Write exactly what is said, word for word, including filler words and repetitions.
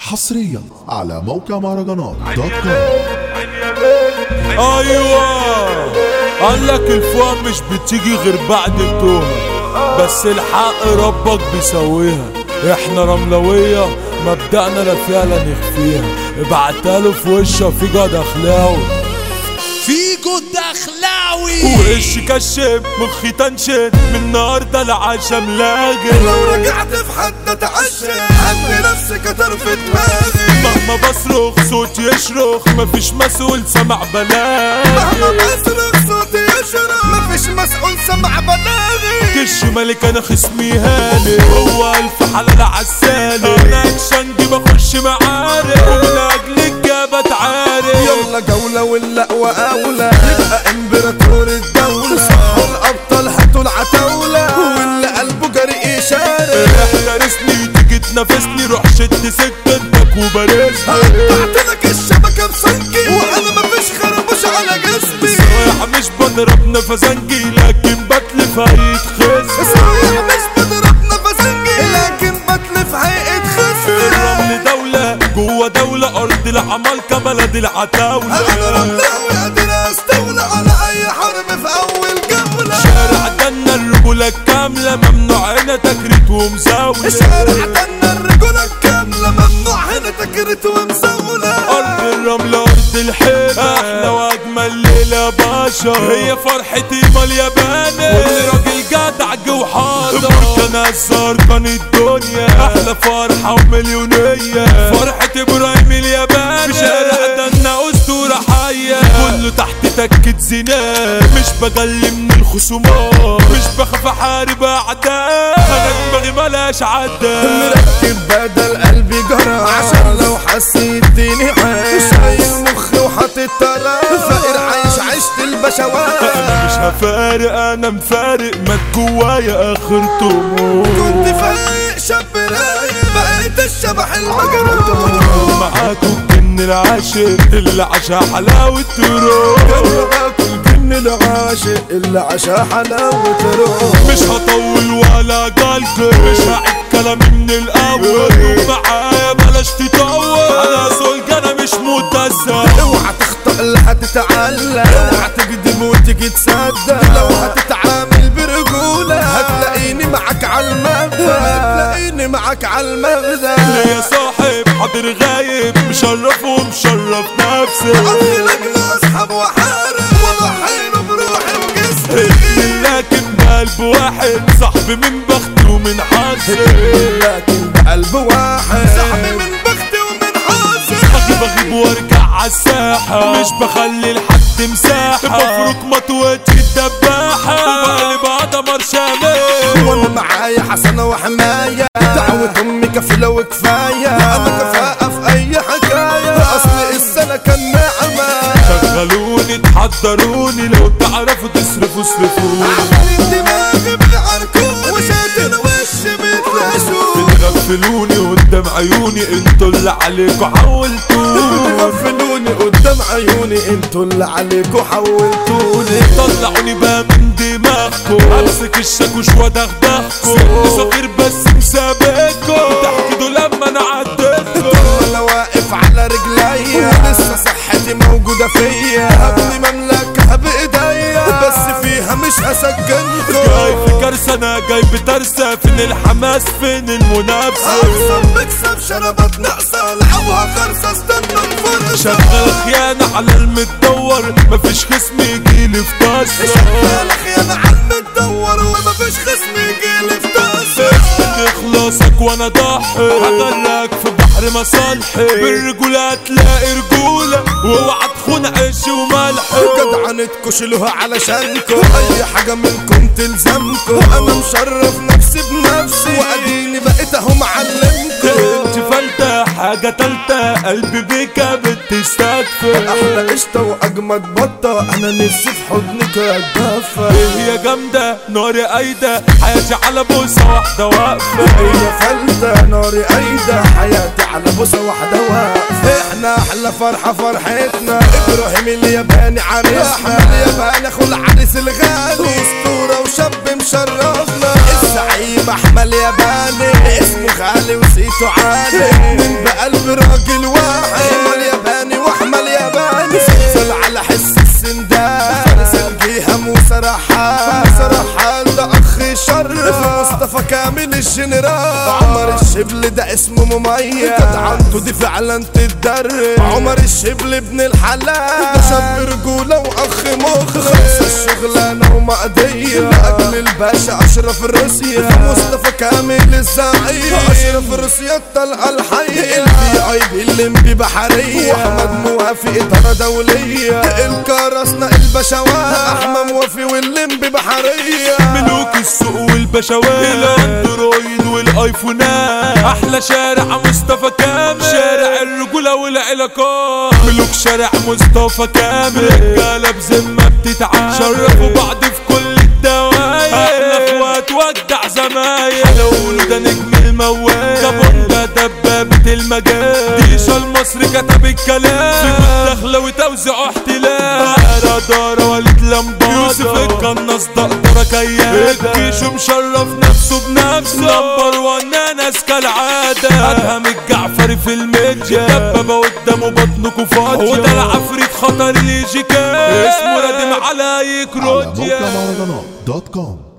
حصريا على موقع مهرجانات دوت كوم. ايوه قالك الفهم مش بتيجي غير بعد التومة، بس الحق ربك بيسويها. احنا رملوية مبدأنا لا فيها لا نخفيها. ابعتاله في وشه في جد اخلاوي، في جد اخلاوي وش كشف مخي تنشن من النهارده العشا ملاجئ. لو رجعت في حد اتعشى عندي نفسي كتر في دماغي. مهما بصرخ صوتي يشرخ مفيش مسؤول سمع بلاغي. مهما بصرخ صوتي يشرخ مفيش مسؤول سمع بلاغي. كش ملك انا خصمي هاني، هو الف حلال عالسالي. انا اكشنجي بخش معارك ومن اجلك جابت عارك. يلا جولة واللقوة اولى يبقى امبراطور الدولة. صحوا الابطال هاتوا العتاولة واللي قلبه جريء يشارك. احترسني تيجي تنافسني روح شد سكتك وبارزها. قطعتلك الشبكة بسنكي وانا مفيش خربوش على جسمي. صايع مش بضرب نفسنجي لكن بتلف هيتخس. صايع مش بضرب نفسنجي لكن بتلف هيتخس. الرمل دولة جوا دولة أرض العمالقة بلد العتاولة. انا رملاوي قادر استولى على اي حرب في اول جولة. شارع دنا الرجولة الكاملة ممنوع هنا تكريت ومزاولة. شارع دنا الرجولة الكاملة ممنوع هنا تكريت ومزاولة. أرض الرمل أرض الحيبة أحلى وأجمل ليلة باشا. هي فرحتي مال ياباني واللي راجل جدع جو حاضر. بركان الزهر كان الدنيا أحلى فرحة ومليونية. فرحة إبراهيم الياباني في شارع دنا أسطورة حية. كله تحت تكة زناد مش بجلي من الخصومات. مش بخاف أحارب أعداء أنا دماغي ملاش عداء. مركب بدل قلبي جرى عشان لو حسيتني عايش. شايل مخي وحاطط طلاق فقير عايش عشت البشوات. أنا مش هفارق أنا مفارق مات جوايا آخر طموح. كنت فايق شاب رايق بقيت الشبح المجنون. معاكوا الجن العاشق اللي عاشا حلاوة روح. معاكوا الجن العاشق اللي عاشا حلاوة روح. مش هطول ولا جالكم مش هعيد كلامي من الأول. ومعايا بلاش تطول أنا زوج أنا مش متزن. اوعى تخطأ اللي هتتعلق. اوعى تكذب وتيجي تصدق. لو هتتعامل برجولة هتلاقيني معاك عالمغزى. هتلاقيني معاك عالمغزى. ليا صاحب حاضر غايب مشرف ومشرف نفسي. عمي لجل اصحاب وحارب وضحينا بروحي وجسمي. لكن بقلب واحد صاحبي من بختي ومن حظي. لكن بقلب واحد صاحبي من بختي ومن حظي. اغيب اغيب وارجع عالساحة مش بخلي لحد مساحة. بفرك مطوتي الدباحة وبقلب عضمر شامل. وانا معايا حسنة وحماية دعوة امي كفيلة وكفاية. انا كفاءة في اي حكاية اصل السنة كان نعمة. شغلوني تحضروني لو تعرفوا تصرفوا اصرفوني. عمالين دماغي بيعركوني وشاتين وشي بيتلاشوني. بتغفلوني قدام عيوني انتوا اللي عليكوا حولتوني. بتغفلوني قدام عيوني انتوا اللي عليكوا حولتوني. طلعوني بقى من دماغكم امسك الشاكوش وادغدغكم. سن صغير بس مسابقكم تحكدوا لما انا عديتكم. انا واقف على رجليا ولسه صحتي موجودة فيا. هبني مملكة بايديا بس فيها مش هسجنكم. جاي في كارثة انا جاي بترسة. فين الحماس فين المنافسة؟ اكسب بكسب شربات ناقصة العبها خرصة استنى الفرصة. شغال خيانة على المتدور مفيش خصم يجيلي في طاسة. شغال خيانة على المتدور ومفيش خصم يجيلي في طاسة. اخلاصك وانا ضحي هغرقك في بحر مصالحي. بالرجولة هتلاقي رجولة واوعى تخون عيش وملح. جدعنتكوا شيلوها علشانكوا اي حاجة منكم تلزمكوا. انا مشرف نفسي بنفسي واديني بقيت اهو معلمكوا. انت فلتة حاجة تالتة قلبي بيكا بتستكفى. احلى قشطة واجمد بطة انا نفسي في حضنك اتدفى. هي جامدة ناري قايدة حياتي على بوسة واحدة واقفة. هي فلتة ناري قايدة حياتي على بوسة واحدة واقفة. احنا احلى فرحة فرحتنا ابراهيم الياباني عريسنا. الياباني اخو العريس الغالي اسطورة وشاب مشرفنا. الزعيم احمد الياباني اسمه غالي وصيته عالي. من بقلب اسمه مميز جدعنته دي فعلا تتدرب عمر الشبل ابن الحلال ده شاب رجولة واخ مخلص الشغلانة ومقضية لاجل الباشا اشرف الروسيا مصطفى كامل الزعيم اشرف الروسيا الطلقة الحية البي اي بي الليمبي بحرية واحمد موافي ادارة دولية الكرسنا البشوات احمد موافي والليمبي بحرية ملوك السوق والبشوات الاندرويد والايفونات احلى شارع مصطفى كامل شارع الرجولة والعلاقات ملوك شارع مصطفى كامل رجالة بذمة بتتعامل شرفوا بعض في كل الدوايا احلى اخوات ودع زمايل حلوله ده نجم الموال كابون ده دبابة المجال ديشا المصري كتب الكلام في مداخلة وتوزيع احتلال دارة دارة وليد لمبادة يوسف القناص دقدرة كياد الجيش مشرف نفسه بنفسه نمبر وان ناس كالعادة ادهم الجعفري في الميديا دبابة قدامه بطنكوا فاضية وده العفريت خطر اللي يجي كام اسمه ردم على على يكروت موقع مهرجانات دوت كوم.